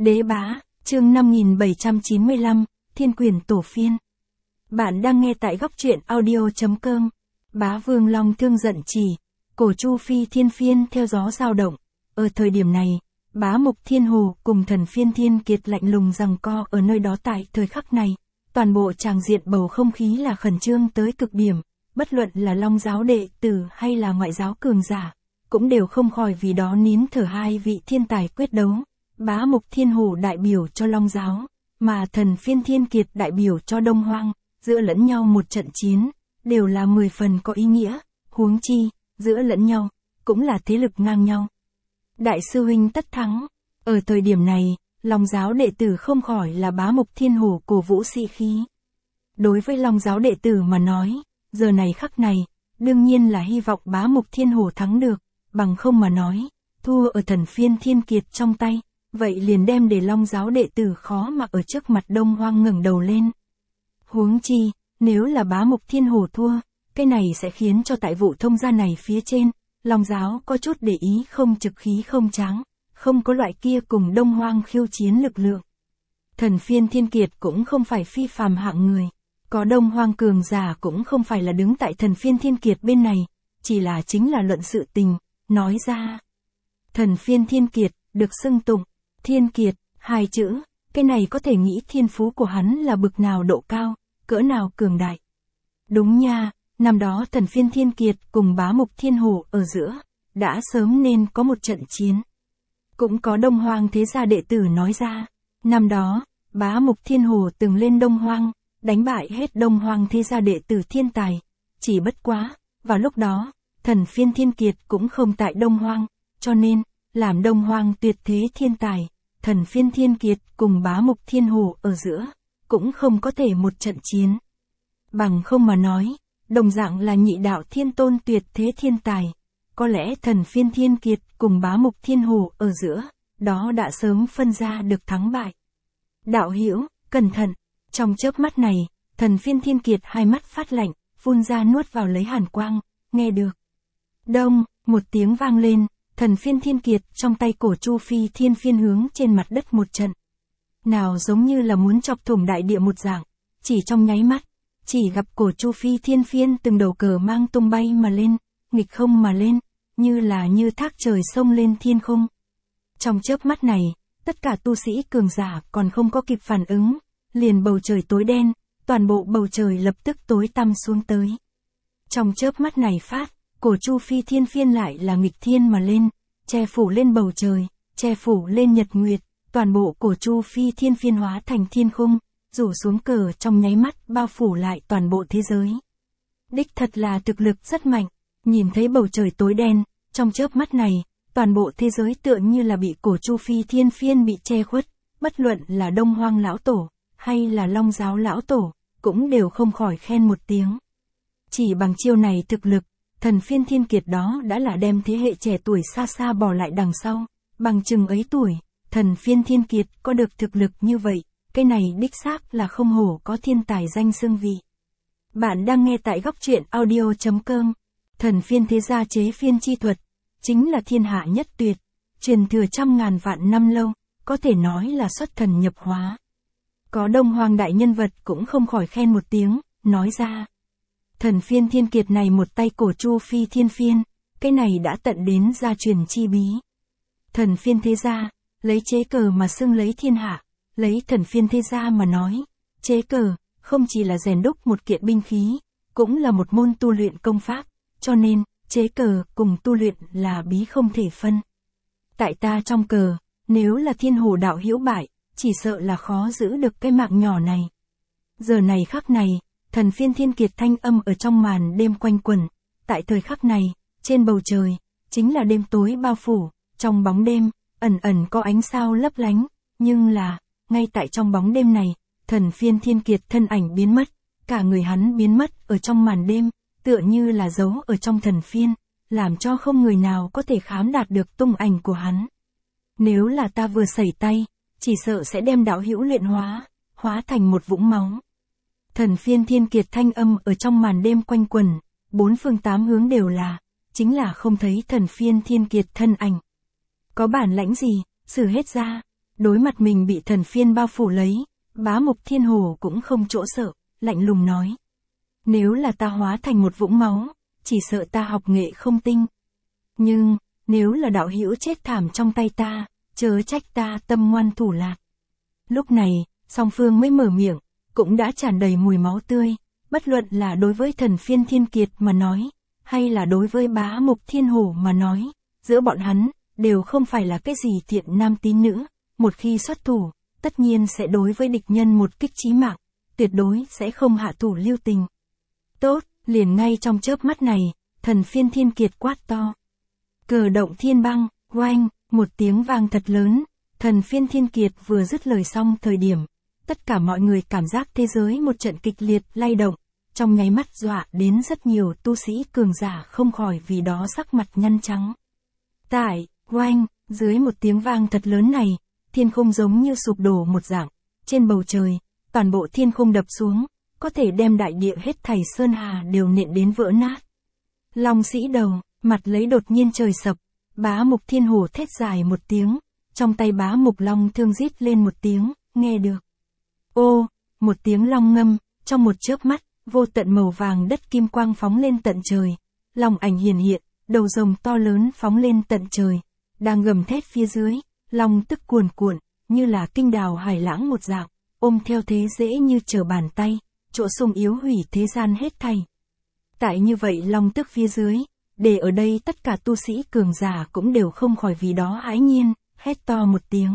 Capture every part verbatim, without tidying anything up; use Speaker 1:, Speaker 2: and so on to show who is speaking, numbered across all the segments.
Speaker 1: Đế bá, chương năm nghìn bảy trăm chín mươi lăm, Thiên quyền tổ phiên. Bạn đang nghe tại góc truyện audio chấm com. Bá Vương Long Thương giận chỉ, cổ Chu Phi Thiên phiên theo gió dao động. Ở thời điểm này, Bá Mục Thiên Hồ cùng thần phiên Thiên Kiệt lạnh lùng giằng co ở nơi đó. Tại thời khắc này, toàn bộ tràng diện bầu không khí là khẩn trương tới cực điểm, bất luận là Long giáo đệ tử hay là ngoại giáo cường giả, cũng đều không khỏi vì đó nín thở. Hai vị thiên tài quyết đấu. Bá Mục Thiên Hồ đại biểu cho Long giáo, mà thần phiên Thiên Kiệt đại biểu cho Đông Hoang, giữa lẫn nhau một trận chiến, đều là mười phần có ý nghĩa, huống chi, giữa lẫn nhau, cũng là thế lực ngang nhau. Đại sư huynh tất thắng, ở thời điểm này, Long giáo đệ tử không khỏi là Bá Mục Thiên Hồ cổ vũ sĩ khí. Đối với Long giáo đệ tử mà nói, giờ này khắc này, đương nhiên là hy vọng Bá Mục Thiên Hồ thắng được, bằng không mà nói, thua ở thần phiên Thiên Kiệt trong tay, vậy liền đem để Long giáo đệ tử khó mà ở trước mặt Đông Hoang ngẩng đầu lên. Huống chi, nếu là Bá Mục Thiên Hồ thua, cái này sẽ khiến cho tại vụ thông gia này phía trên, Long giáo có chút để ý không trực khí không tráng, không có loại kia cùng Đông Hoang khiêu chiến lực lượng. Thần phiên Thiên Kiệt cũng không phải phi phàm hạng người, có Đông Hoang cường giả cũng không phải là đứng tại thần phiên Thiên Kiệt bên này, chỉ là chính là luận sự tình, nói ra. Thần phiên Thiên Kiệt, được xưng tụng, Thiên Kiệt, hai chữ, cái này có thể nghĩ thiên phú của hắn là bực nào độ cao, cỡ nào cường đại. Đúng nha, năm đó thần phiên Thiên Kiệt cùng Bá Mục Thiên Hồ ở giữa, đã sớm nên có một trận chiến. Cũng có Đông Hoang thế gia đệ tử nói ra, năm đó, Bá Mục Thiên Hồ từng lên Đông Hoang, đánh bại hết Đông Hoang thế gia đệ tử thiên tài. Chỉ bất quá, vào lúc đó, thần phiên Thiên Kiệt cũng không tại Đông Hoang, cho nên, làm Đông Hoang tuyệt thế thiên tài, thần phiên Thiên Kiệt cùng Bá Mục Thiên Hồ ở giữa, cũng không có thể một trận chiến. Bằng không mà nói, đồng dạng là nhị đạo thiên tôn tuyệt thế thiên tài, có lẽ thần phiên Thiên Kiệt cùng Bá Mục Thiên Hồ ở giữa, đó đã sớm phân ra được thắng bại. Đạo hữu, cẩn thận, trong chớp mắt này, thần phiên Thiên Kiệt hai mắt phát lạnh, phun ra nuốt vào lấy hàn quang, nghe được. Đông, một tiếng vang lên, thần phiên Thiên Kiệt trong tay cổ Chu Phi Thiên phiên hướng trên mặt đất một trận. Nào giống như là muốn chọc thủng đại địa một dạng, chỉ trong nháy mắt, chỉ gặp cổ Chu Phi Thiên phiên từng đầu cờ mang tung bay mà lên, nghịch không mà lên, như là như thác trời sông lên thiên không. Trong chớp mắt này, tất cả tu sĩ cường giả còn không có kịp phản ứng, liền bầu trời tối đen, toàn bộ bầu trời lập tức tối tăm xuống tới. Trong chớp mắt này phát, cổ Chu Phi Thiên phiên lại là nghịch thiên mà lên, che phủ lên bầu trời, che phủ lên nhật nguyệt, toàn bộ cổ Chu Phi Thiên phiên hóa thành thiên khung, rủ xuống cờ trong nháy mắt bao phủ lại toàn bộ thế giới. Đích thật là thực lực rất mạnh, nhìn thấy bầu trời tối đen, trong chớp mắt này, toàn bộ thế giới tựa như là bị cổ Chu Phi Thiên phiên bị che khuất, bất luận là Đông Hoang lão tổ, hay là Long giáo lão tổ, cũng đều không khỏi khen một tiếng. Chỉ bằng chiêu này thực lực, thần phiên Thiên Kiệt đó đã là đem thế hệ trẻ tuổi xa xa bỏ lại đằng sau, bằng chừng ấy tuổi, thần phiên Thiên Kiệt có được thực lực như vậy, cái này đích xác là không hổ có thiên tài danh xưng vị. Bạn đang nghe tại góc truyện audio chấm com. Thần phiên thế gia chế phiên chi thuật, chính là thiên hạ nhất tuyệt, truyền thừa trăm ngàn vạn năm lâu, có thể nói là xuất thần nhập hóa. Có Đông Hoang đại nhân vật cũng không khỏi khen một tiếng, nói ra. Thần phiên Thiên Kiệt này một tay cổ Chu Phi Thiên phiên, cái này đã tận đến gia truyền chi bí. Thần phiên thế gia, lấy chế cờ mà xưng lấy thiên hạ, lấy thần phiên thế gia mà nói, chế cờ, không chỉ là rèn đúc một kiện binh khí, cũng là một môn tu luyện công pháp, cho nên, chế cờ cùng tu luyện là bí không thể phân. Tại ta trong cờ, nếu là Thiên Hồ đạo hữu bại, chỉ sợ là khó giữ được cái mạng nhỏ này. Giờ này khắc này, thần phiên Thiên Kiệt thanh âm ở trong màn đêm quanh quẩn, tại thời khắc này, trên bầu trời, chính là đêm tối bao phủ, trong bóng đêm, ẩn ẩn có ánh sao lấp lánh, nhưng là, ngay tại trong bóng đêm này, thần phiên Thiên Kiệt thân ảnh biến mất, cả người hắn biến mất ở trong màn đêm, tựa như là giấu ở trong thần phiên, làm cho không người nào có thể khám đạt được tung ảnh của hắn. Nếu là ta vừa sẩy tay, chỉ sợ sẽ đem đạo hữu luyện hóa, hóa thành một vũng máu. Thần phiên Thiên Kiệt thanh âm ở trong màn đêm quanh quẩn, bốn phương tám hướng đều là, chính là không thấy thần phiên Thiên Kiệt thân ảnh. Có bản lãnh gì, sử hết ra. Đối mặt mình bị thần phiên bao phủ lấy, Bá Mục Thiên Hồ cũng không chỗ sợ, lạnh lùng nói. Nếu là ta hóa thành một vũng máu, chỉ sợ ta học nghệ không tinh. Nhưng, nếu là đạo hữu chết thảm trong tay ta, chớ trách ta tâm ngoan thủ lạc. Lúc này, song phương mới mở miệng, cũng đã tràn đầy mùi máu tươi, bất luận là đối với thần phiên Thiên Kiệt mà nói, hay là đối với Bá Mục Thiên Hổ mà nói, giữa bọn hắn, đều không phải là cái gì thiện nam tín nữ, một khi xuất thủ, tất nhiên sẽ đối với địch nhân một kích chí mạng, tuyệt đối sẽ không hạ thủ lưu tình. Tốt, liền ngay trong chớp mắt này, thần phiên Thiên Kiệt quát to. Cờ động thiên băng, oanh, một tiếng vang thật lớn, thần phiên Thiên Kiệt vừa dứt lời xong thời điểm, tất cả mọi người cảm giác thế giới một trận kịch liệt lay động, trong nháy mắt dọa đến rất nhiều tu sĩ cường giả không khỏi vì đó sắc mặt nhăn trắng. Tại, oanh, dưới một tiếng vang thật lớn này, thiên khung giống như sụp đổ một dạng, trên bầu trời, toàn bộ thiên khung đập xuống, có thể đem đại địa hết thảy sơn hà đều nện đến vỡ nát. Long sĩ đầu, mặt lấy đột nhiên trời sập, Bá Mục Thiên Hồ thét dài một tiếng, trong tay Bá Mục Long thương rít lên một tiếng, nghe được. Ô, một tiếng long ngâm, trong một chớp mắt, vô tận màu vàng đất kim quang phóng lên tận trời, long ảnh hiển hiện, đầu rồng to lớn phóng lên tận trời, đang gầm thét phía dưới, long tức cuồn cuộn, như là kinh đào hải lãng một dạng, ôm theo thế dễ như trở bàn tay, chỗ sung yếu hủy thế gian hết thảy. Tại như vậy long tức phía dưới, để ở đây tất cả tu sĩ cường giả cũng đều không khỏi vì đó hãi nhiên, hét to một tiếng.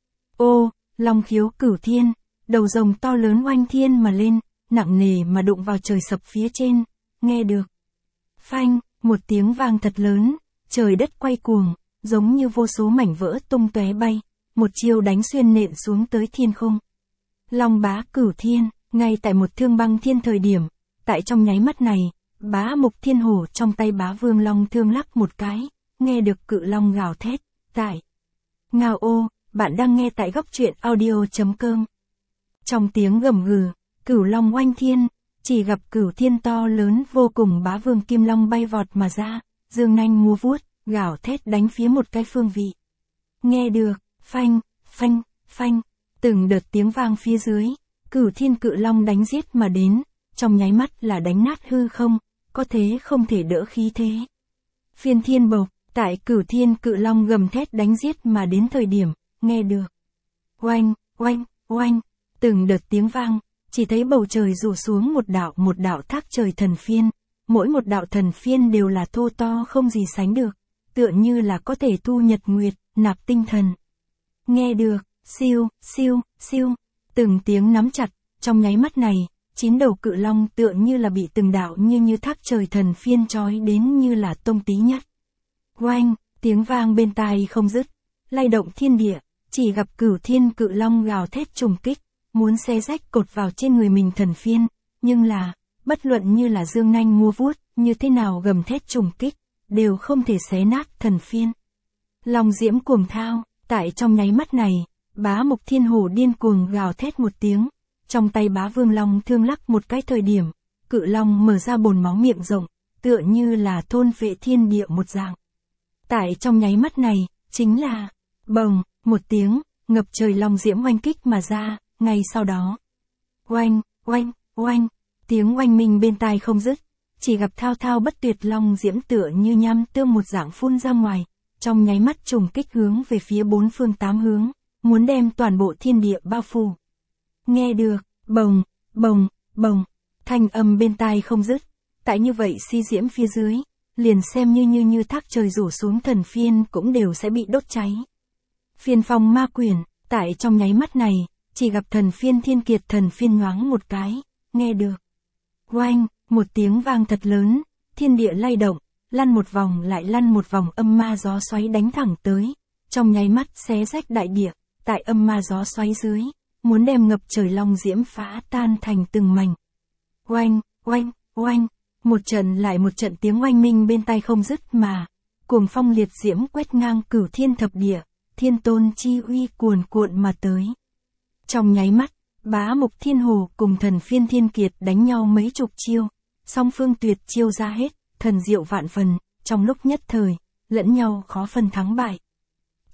Speaker 1: Ô, long khiếu cửu thiên, đầu rồng to lớn oanh thiên mà lên, nặng nề mà đụng vào trời sập phía trên, nghe được. Phanh, một tiếng vang thật lớn, trời đất quay cuồng, giống như vô số mảnh vỡ tung tóe bay, một chiêu đánh xuyên nện xuống tới thiên không. Long bá cửu thiên, ngay tại một thương băng thiên thời điểm, tại trong nháy mắt này, Bá Mục Thiên Hổ trong tay Bá Vương Long thương lắc một cái, nghe được cự long gào thét, tại. Ngao ô, bạn đang nghe tại góc truyện audio.com. Trong tiếng gầm gừ, cửu long oanh thiên, chỉ gặp cửu thiên to lớn vô cùng Bá Vương Kim Long bay vọt mà ra, dương nanh múa vuốt, gào thét đánh phía một cái phương vị. Nghe được, phanh, phanh, phanh, từng đợt tiếng vang phía dưới, cửu thiên cự long đánh giết mà đến, trong nháy mắt là đánh nát hư không, có thế không thể đỡ khí thế. Phiên thiên bộc, tại cửu thiên cự long gầm thét đánh giết mà đến thời điểm, nghe được. Oanh, oanh, oanh, từng đợt tiếng vang, chỉ thấy bầu trời rủ xuống một đạo một đạo thác trời thần phiên, mỗi một đạo thần phiên đều là thô to không gì sánh được, tựa như là có thể thu nhật nguyệt, nạp tinh thần. Nghe được, siêu, siêu, siêu, từng tiếng nắm chặt, trong nháy mắt này, chín đầu cự long tựa như là bị từng đạo như như thác trời thần phiên trói đến như là tông tí nhất. Oanh, tiếng vang bên tai không dứt, lay động thiên địa, chỉ gặp cửu thiên cự long gào thét trùng kích, muốn xé rách cột vào trên người mình thần phiên, nhưng là, bất luận như là dương nanh múa vuốt, như thế nào gầm thét trùng kích, đều không thể xé nát thần phiên. Long diễm cuồng thao, tại trong nháy mắt này, Bá Mục Thiên Hổ điên cuồng gào thét một tiếng, trong tay Bá Vương Long thương lắc một cái thời điểm, cự long mở ra bồn máu miệng rộng, tựa như là thôn vệ thiên địa một dạng. Tại trong nháy mắt này, chính là, bồng, một tiếng, ngập trời long diễm oanh kích mà ra, ngay sau đó. Oanh, oanh, oanh, tiếng oanh minh bên tai không dứt, chỉ gặp thao thao bất tuyệt long diễm tựa như nham tương một dạng phun ra ngoài, trong nháy mắt trùng kích hướng về phía bốn phương tám hướng, muốn đem toàn bộ thiên địa bao phủ. Nghe được, bồng, bồng, bồng, thanh âm bên tai không dứt, tại như vậy si diễm phía dưới, liền xem như như như thác trời rủ xuống thần phiên cũng đều sẽ bị đốt cháy. Phiên phong ma quyển, tại trong nháy mắt này, chỉ gặp thần phiên Thiên Kiệt thần phiên nhoáng một cái, nghe được. Oanh, một tiếng vang thật lớn, thiên địa lay động, lăn một vòng lại lăn một vòng âm ma gió xoáy đánh thẳng tới, trong nháy mắt xé rách đại địa, tại âm ma gió xoáy dưới, muốn đem ngập trời long diễm phá tan thành từng mảnh. Oanh, oanh, oanh, một trận lại một trận tiếng oanh minh bên tai không dứt mà, cuồng phong liệt diễm quét ngang cửu thiên thập địa, thiên tôn chi uy cuồn cuộn mà tới. Trong nháy mắt, Bá Mục Thiên Hồ cùng thần phiên Thiên Kiệt đánh nhau mấy chục chiêu, song phương tuyệt chiêu ra hết, thần diệu vạn phần, trong lúc nhất thời, lẫn nhau khó phân thắng bại.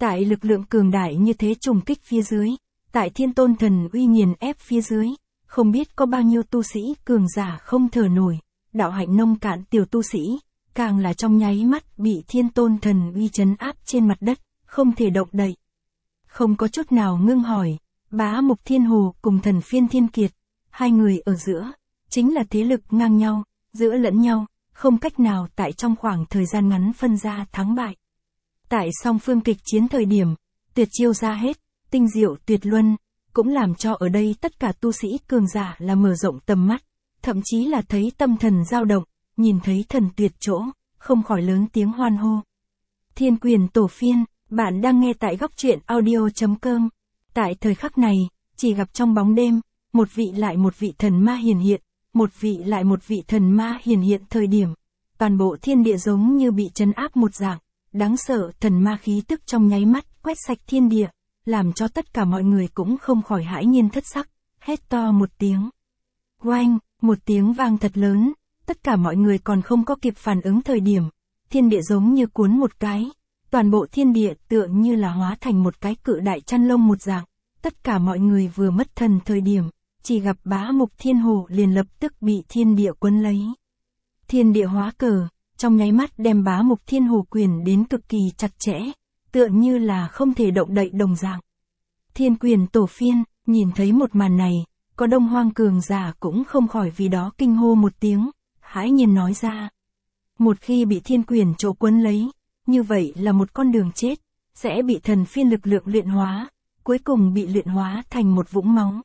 Speaker 1: Tại lực lượng cường đại như thế trùng kích phía dưới, tại thiên tôn thần uy nghiền ép phía dưới, không biết có bao nhiêu tu sĩ cường giả không thở nổi, đạo hạnh nông cạn tiểu tu sĩ, càng là trong nháy mắt bị thiên tôn thần uy trấn áp trên mặt đất, không thể động đậy. Không có chút nào ngưng hỏi, Bá Mục Thiên Hồ cùng Thần Phiên Thiên Kiệt, hai người ở giữa, chính là thế lực ngang nhau, giữa lẫn nhau, không cách nào tại trong khoảng thời gian ngắn phân ra thắng bại. Tại song phương kịch chiến thời điểm, tuyệt chiêu ra hết, tinh diệu tuyệt luân, cũng làm cho ở đây tất cả tu sĩ cường giả là mở rộng tầm mắt, thậm chí là thấy tâm thần dao động, nhìn thấy thần tuyệt chỗ, không khỏi lớn tiếng hoan hô. Thiên Quyền Tổ Phiên, bạn đang nghe tại góc truyện audio chấm com. Tại thời khắc này, chỉ gặp trong bóng đêm, một vị lại một vị thần ma hiển hiện, một vị lại một vị thần ma hiển hiện thời điểm. Toàn bộ thiên địa giống như bị trấn áp một dạng, đáng sợ thần ma khí tức trong nháy mắt quét sạch thiên địa, làm cho tất cả mọi người cũng không khỏi hãi nhiên thất sắc, hét to một tiếng. Oanh, một tiếng vang thật lớn, tất cả mọi người còn không có kịp phản ứng thời điểm, thiên địa giống như cuốn một cái, toàn bộ thiên địa tựa như là hóa thành một cái cự đại chăn lông một dạng, tất cả mọi người vừa mất thần thời điểm, chỉ gặp Bá Mục Thiên Hồ liền lập tức bị thiên địa quấn lấy. Thiên địa hóa cờ, trong nháy mắt đem Bá Mục Thiên Hồ quyền đến cực kỳ chặt chẽ, tựa như là không thể động đậy đồng dạng. Thiên Quyền Tổ Phiên, nhìn thấy một màn này, có Đông Hoang cường giả cũng không khỏi vì đó kinh hô một tiếng, hãi nhiên nói ra. Một khi bị thiên quyền chỗ quấn lấy, như vậy là một con đường chết, sẽ bị thần phiên lực lượng luyện hóa, cuối cùng bị luyện hóa thành một vũng máu.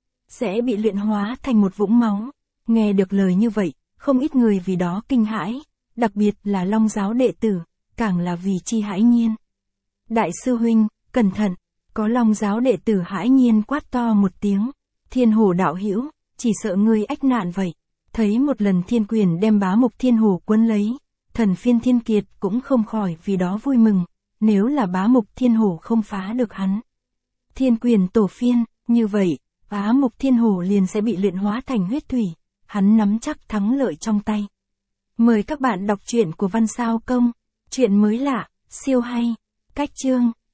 Speaker 1: Sẽ bị luyện hóa thành một vũng máu. Nghe được lời như vậy, không ít người vì đó kinh hãi, đặc biệt là Long giáo đệ tử, càng là vì chi hãi nhiên. Đại sư huynh, cẩn thận, có Long giáo đệ tử hãi nhiên quát to một tiếng, Thiên Hồ đạo hữu, chỉ sợ ngươi ách nạn vậy. Thấy một lần thiên quyền đem Bá Mục Thiên Hồ quấn lấy, Thần Phiên Thiên Kiệt cũng không khỏi vì đó vui mừng, nếu là Bá Mục Thiên Hồ không phá được hắn. Thiên Quyền Tổ Phiên, như vậy, Bá Mục Thiên Hồ liền sẽ bị luyện hóa thành huyết thủy, hắn nắm chắc thắng lợi trong tay. Mời các bạn đọc truyện của Văn Sao Công, truyện mới lạ, siêu hay, cách chương.